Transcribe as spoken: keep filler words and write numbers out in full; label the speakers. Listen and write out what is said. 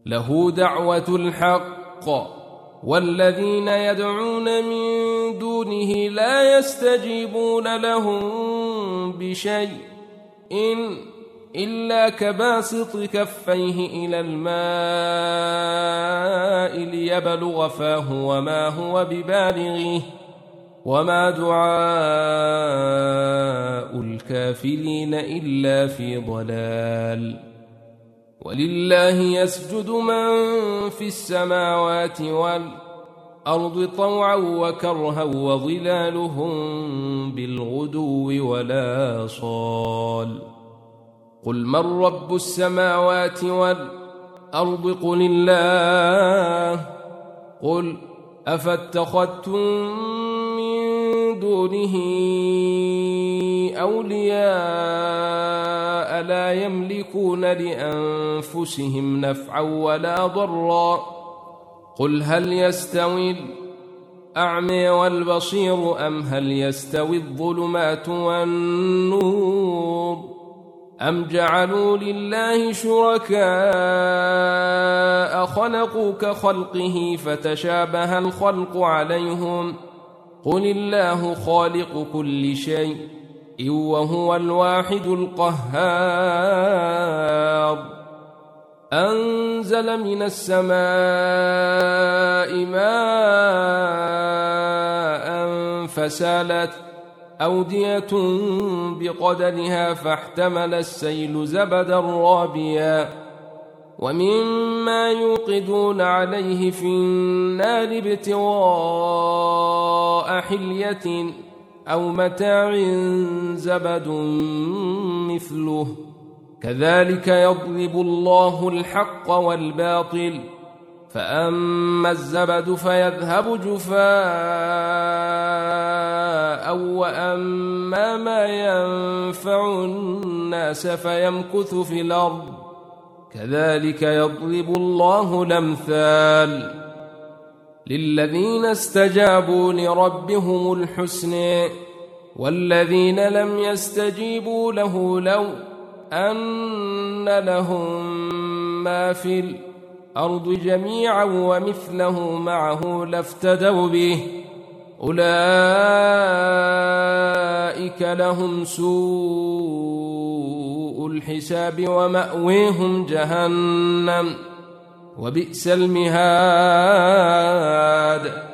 Speaker 1: له دعوة الحق، والذين يدعون من دونه لا يستجيبون لهم بشيء إن إلا كباسط كفيه إلى الماء ليبلغ فاه وما هو ببالغه وما دعاء الكافرين إلا في ضلال. ولله يسجد من في السماوات والأرض طوعا وكرها وظلالهم بالغدو ولا صال. قل من رب السماوات والأرض قل الله. قل أفاتخذتم من دونه أولياء لا يملكون لأنفسهم نفعا ولا ضرا. قل هل يستوي الأعمى والبصير أم هل يستوي الظلمات والنور أم جعلوا لله شركاء خلقوا كخلقه فتشابه الخلق عليهم. قل الله خالق كل شيء وهو الواحد القهار. أنزل من السماء ماء فسالت أودية بقدرها فاحتمل السيل زبدا رابيا ومما يوقدون عليه في النار ابتغاء حلية أو متاع زبد مثله كذلك يضرب الله الحق والباطل فأما الزبد فيذهب جفاء وأما ما ينفع الناس فيمكث في الأرض كذلك يضرب الله الأمثال. للذين استجابوا لربهم الحسنى والذين لم يستجيبوا له لو أن لهم ما في الأرض جميعا ومثله معه لافتدوا به أولئك لهم سوء الحساب ومأويهم جهنم وبئس المهاد.